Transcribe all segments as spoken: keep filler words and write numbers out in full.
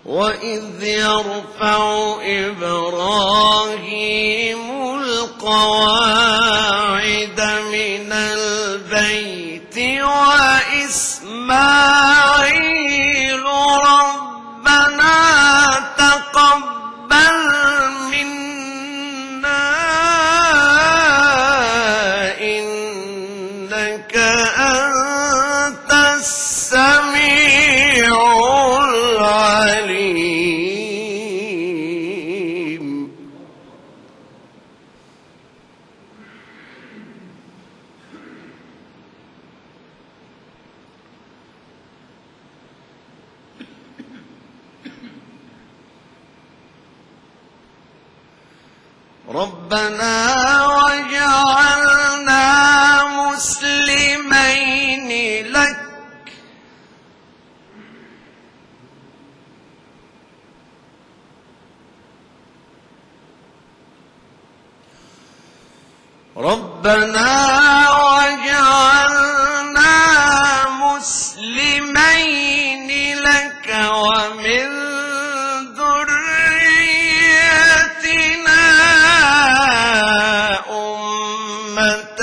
وإذ يرفع إبراهيم القواعد من البيت وإسماعيل ربنا تقبل منا إنك أنت السميع العليم. ربنا وجعلنا مسلمين لك ربنا وجعلنا مسلمين لك ومن ذريتنا أمة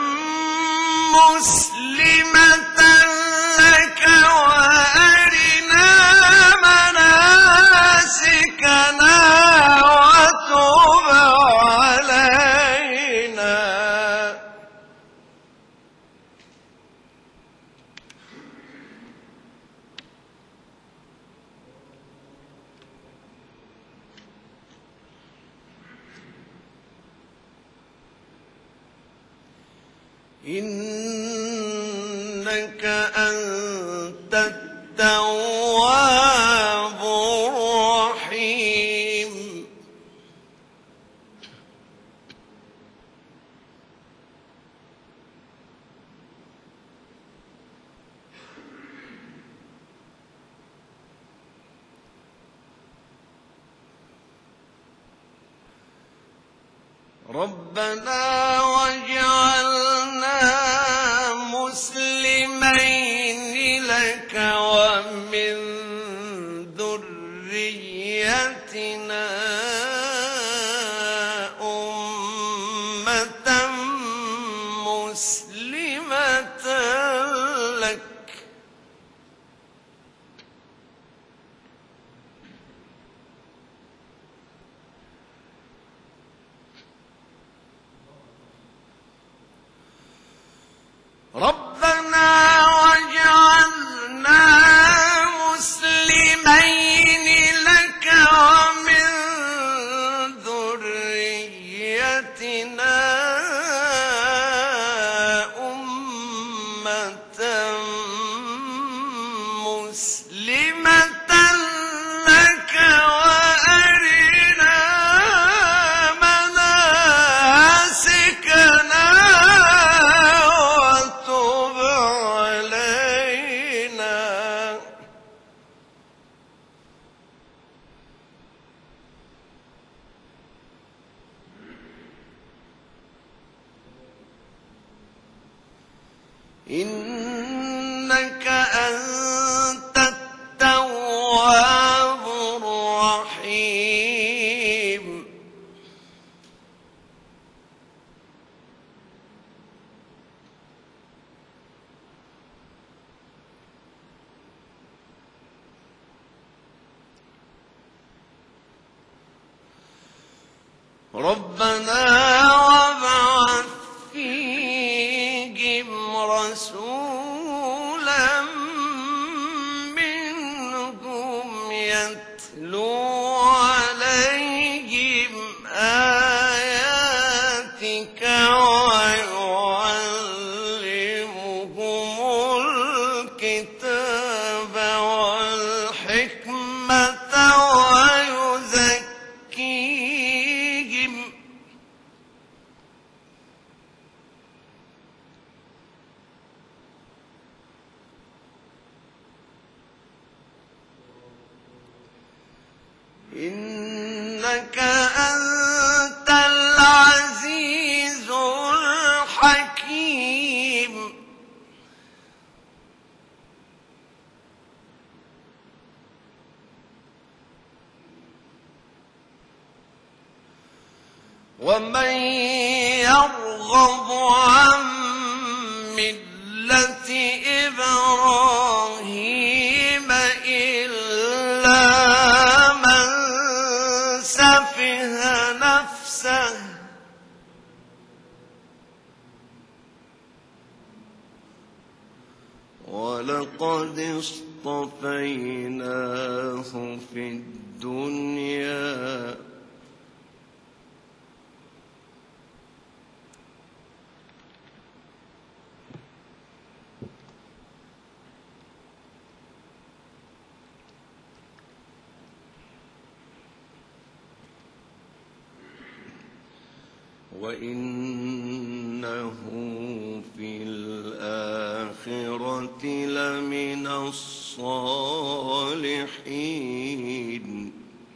مسلمة لك وأرنا مناسكنا وتب علينا إنك أنت التواب الرحيم. ربنا وجعلنا مسلمين لك ومن ذريتنا أمة مسلمة لك ربنا وجعلنا مسلمين لك ومن ذريتنا أمة مسلمة لك وأرنا مناسكنا وتب علينا إنك أنت التواب الرحيم. ربنا وابعث فيهم رسولا منهم يتلو عليهم آياتك ويعلمهم الكتاب والحكمة ويزكيهم إنك أنت العزيز الحكيم. ومن يرغب عن ملة إبراهيم إلا من سفه نفسه ولقد اصطفيناه في الدنيا وإنه في الآخرة لمن الصالحين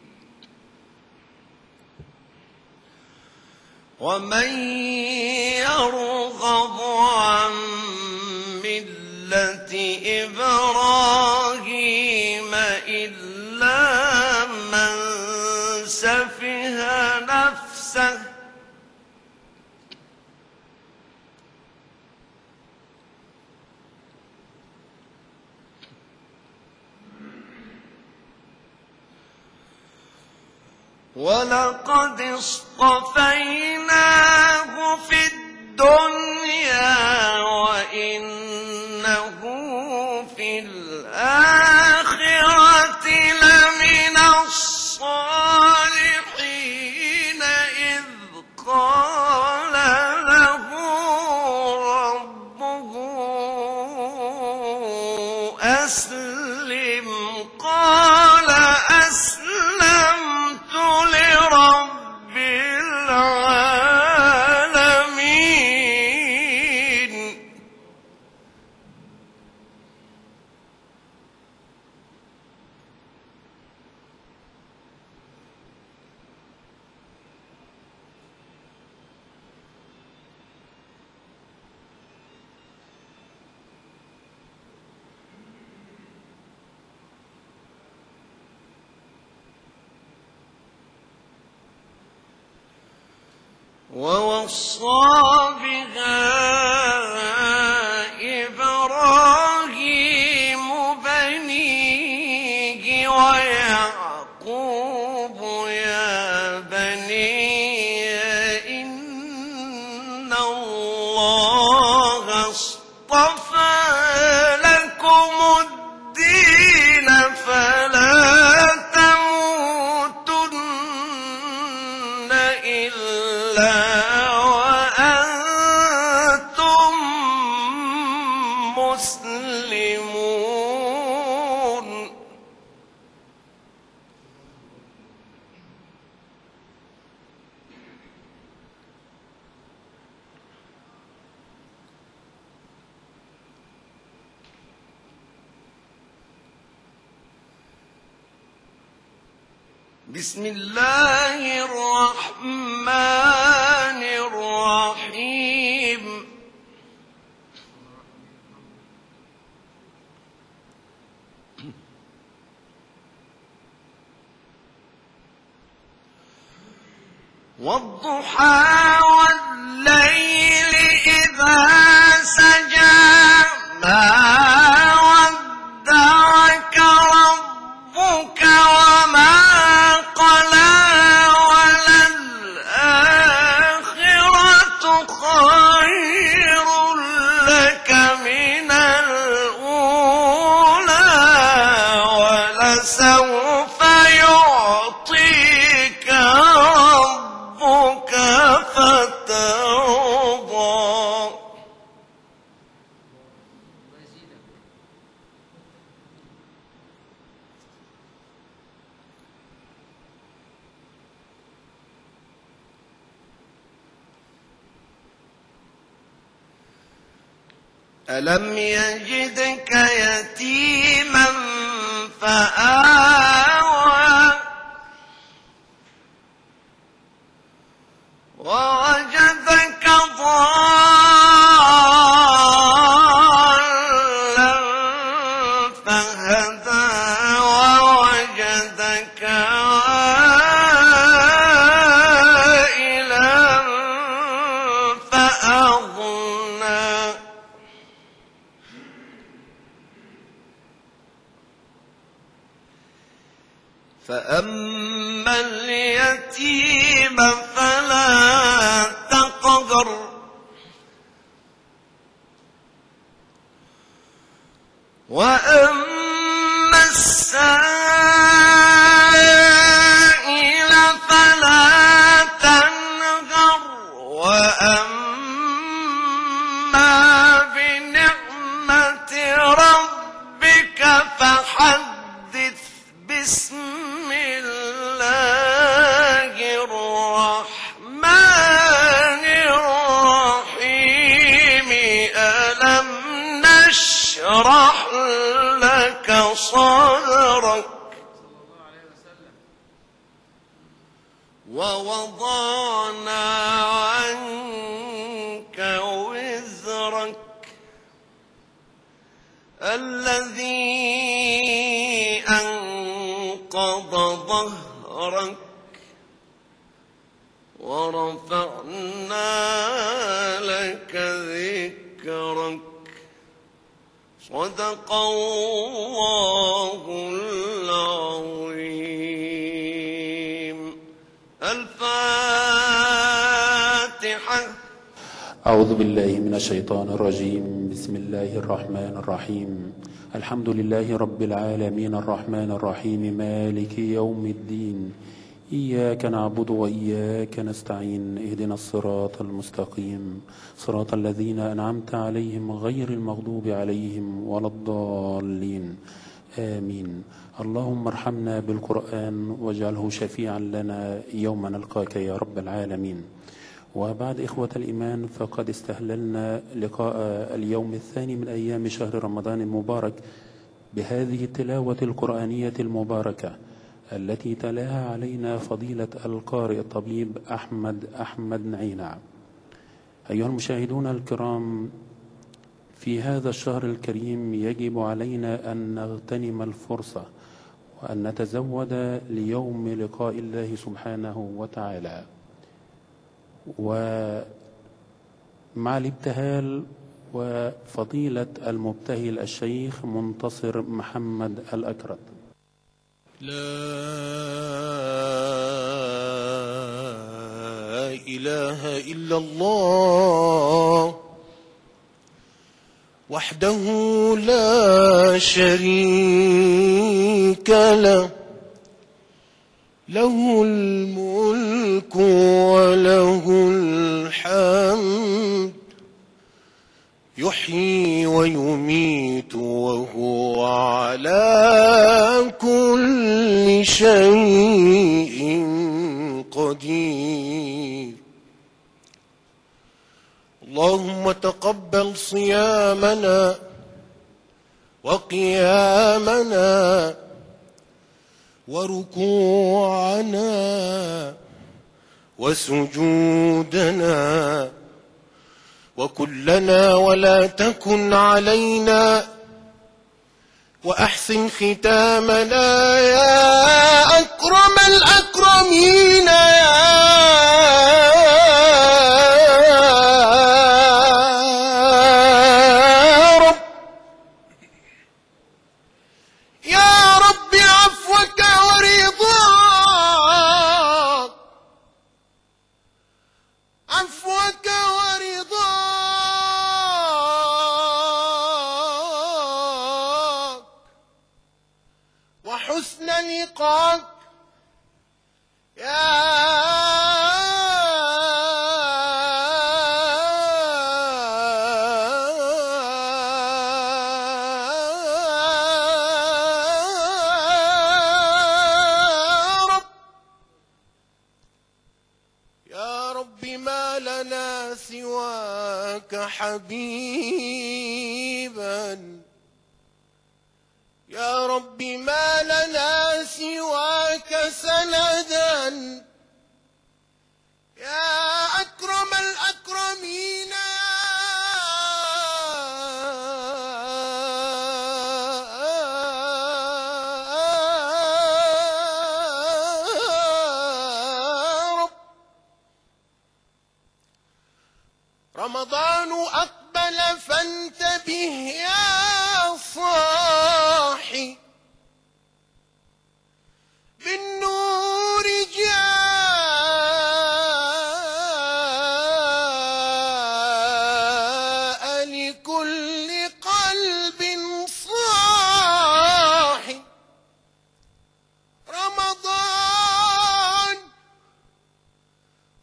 ومن يرغب عن ملة إبراهيم إلا من سفه نفسه ولقد اصطفيناه في الدنيا وإنه في الآخرة لمن الصالحين إذ قال له ربه أسلم قال أسلمت لرب العالمين ووصى بها إبراهيم بنيه ويعقوب يا بني إن الله اصطفى لكم الدين فلا تموتن إلا وأنتم مسلمون بسم الله الرحمن الرحيم والضحى والليل إذا سجى ما ودعك ربك وما قلى وللآخرة خير لك من الأولى ولسوف يعطيك ربك فترضى ألم يجدك يتيما فآوى ووجدك ضالا فهدى ووجدك عائلا اليتيم فلا تقهر وأما السائل فلا تنهر وأما بنعمة ربك فحدث بسم الله الرحمن الرحيم ألم نشرح لك صدرك ووضعنا عنك وزرك الذي أنقض ظهرك ورفعنا لك ذكرك صدق الله العظيم. الفاتحة. أعوذ بالله من الشيطان الرجيم. بسم الله الرحمن الرحيم. الحمد لله رب العالمين الرحمن الرحيم مالك يوم الدين إياك نعبد وإياك نستعين اهدنا الصراط المستقيم صراط الذين أنعمت عليهم غير المغضوب عليهم ولا الضالين آمين. اللهم ارحمنا بالقرآن واجعله شفيعا لنا يوم نلقاك يا رب العالمين. وبعد إخوة الإيمان فقد استهللنا لقاء اليوم الثاني من أيام شهر رمضان المبارك بهذه التلاوة القرآنية المباركة التي تلاها علينا فضيلة القارئ الطبيب أحمد أحمد نعينع. أيها المشاهدون الكرام، في هذا الشهر الكريم يجب علينا أن نغتنم الفرصة وأن نتزود ليوم لقاء الله سبحانه وتعالى. ومع الابتهال وفضيلة المبتهل الشيخ منتصر محمد الأكرد. لا إله إلا الله وحده لا شريك له له الملك وله الحمد يحيي ويميت وهو على كل شيء قدير. اللهم تقبل صيامنا وقيامنا وركوعنا وسجودنا وكلنا ولا تكن علينا وأحسن ختامنا يا أكرم الأكرمين يا رب. يا رب عفوك ورضاك عفوك ورضاك وحسن لقاك يا رب. يا رب ما لنا سواك حبيبا. يا رب ما لنا سواك سندا. يا أكرم الأكرمين يا رب. رمضان أقبل فانتبه يا صاحي بالنور جاء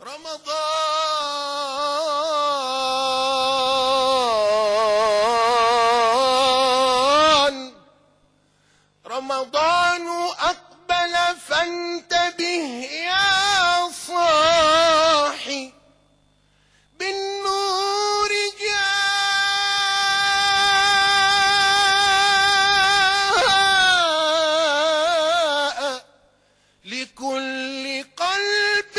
رمضان رمضان أقبل فانتبه يا صاحي بالنور جاء لكل قلب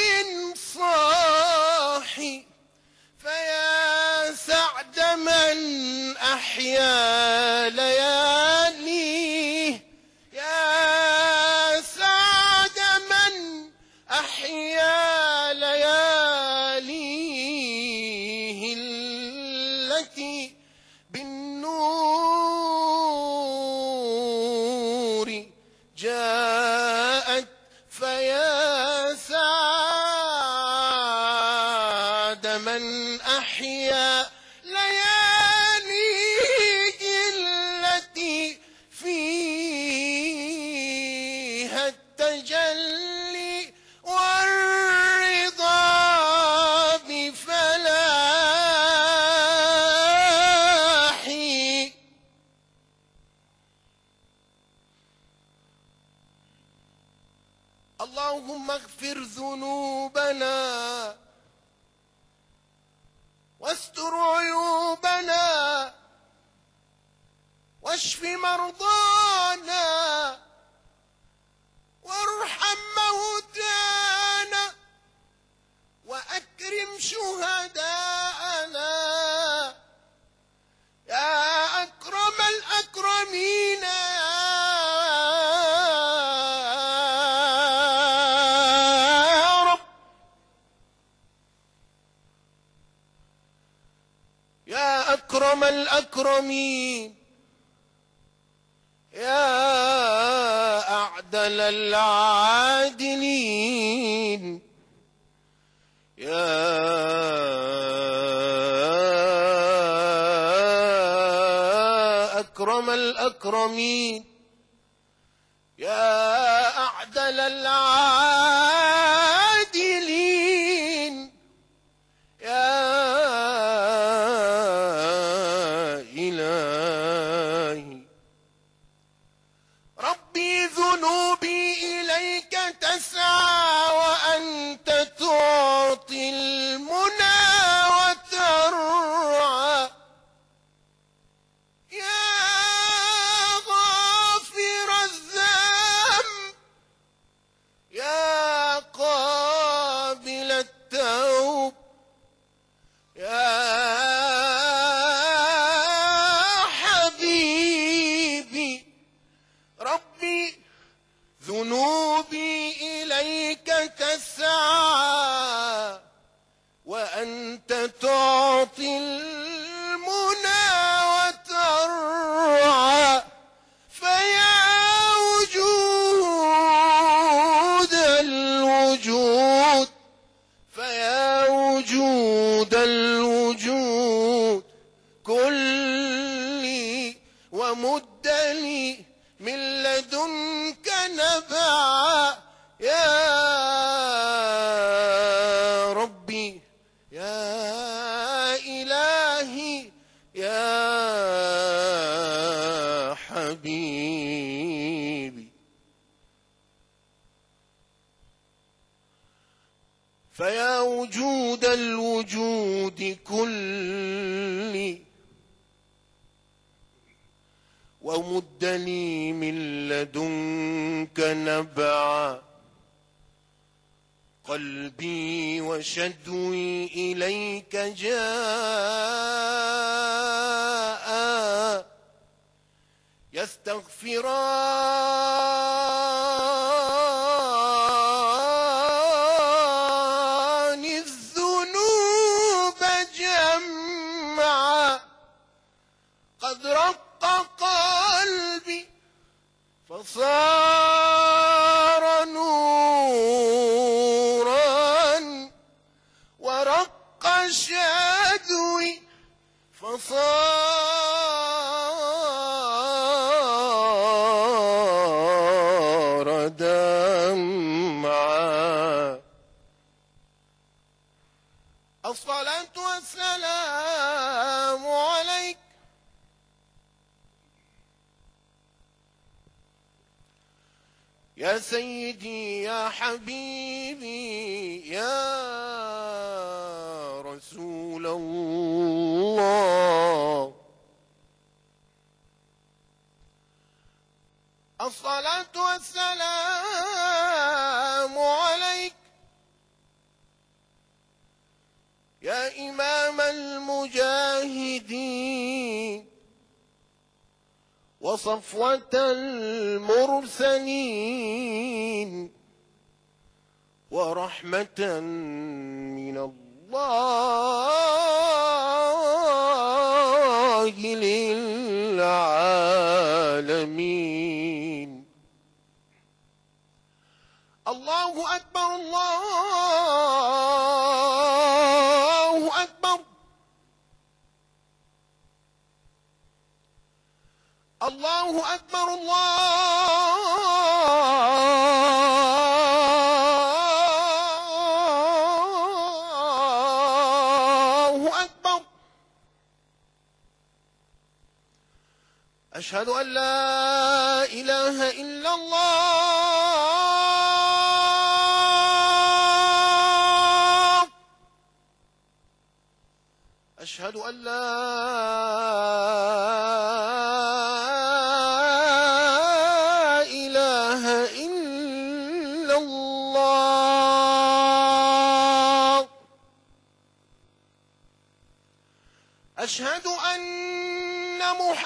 صاحي فيا سعد من أحيا لياليه يا سعد من أحيا لياليه التي بالنور جاءت فيا سعد من أحيا لياليه التي فيها التجلي والرضا بفلاحي اللهم اغفر ذنوبنا واستر عيوبنا واشف مرضانا وارحم موتانا وأكرم شهداءنا يا أكرم الأكرمين يا رب يا أكرم الأكرمين يا أعدل العادلين يا أكرم الأكرمين يا أعدل العادلين يا إلهي ربي ذنوبي إليك تسعى وأنت تعطي المنى وترعى يا غافر الذنب يا قابل التوب يا حبيبي ربي ذنوبي إليك تسعى وأنت تعطي المنى وترعى فيا وجود الوجود فيا وجود الوجود كلي ومد لي من لدنك نبعا يا ربي يا إلهي يا حبيبي فيا وجود الوجود كلي ومد لي من لدنك نبعا قلبي وشدوي إليك جاء يستغفران الذنوب جمعا قد رق قلبي فصار نورا ورق شدوي فصار دمعا الصلاة والسلام عليك يا سيدي يا حبيبي يا رسول الله. الصلاة والسلام عليك يا إمام المجاهدين وصفوة المرسلين ورحمة من الله للعالمين. الله أكبر الله أكبر الله أكبر الله أكبر. أشهد أن لا إله إلا الله. أشهد أن لا أشهد أن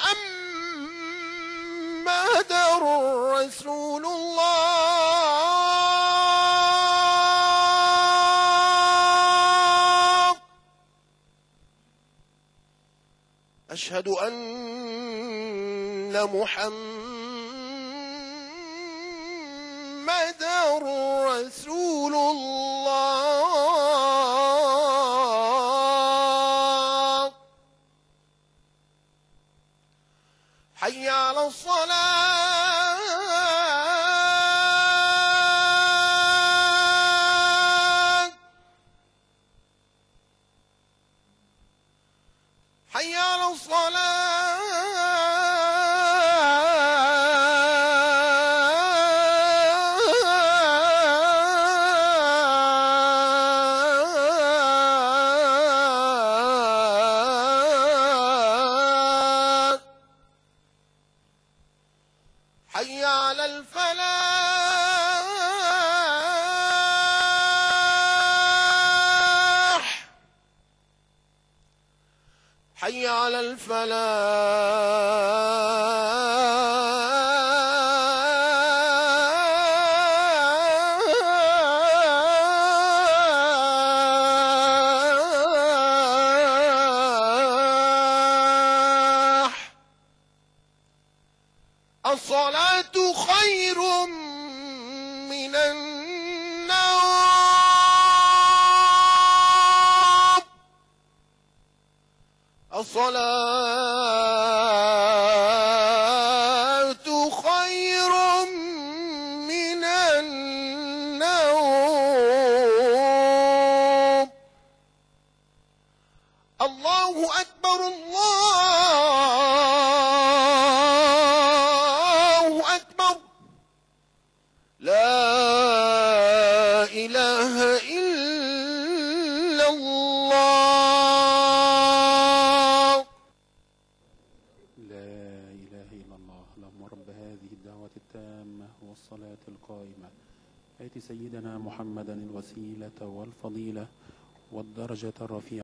محمدًا رسول الله. أشهد أن محمدًا رسول الله. حي على الصلاة حي على الصلاة حي على الفلاح حي على الفلاح. الصلاة خير من النوم. الصلاة خير من النوم. الله أكبر الله أكبر لا إله إلا الله. لا إله إلا الله. اللهم رب هذه الدعوة التامة والصلاة القائمة آت سيدنا محمدا الوسيلة والفضيلة والدرجة الرفيعة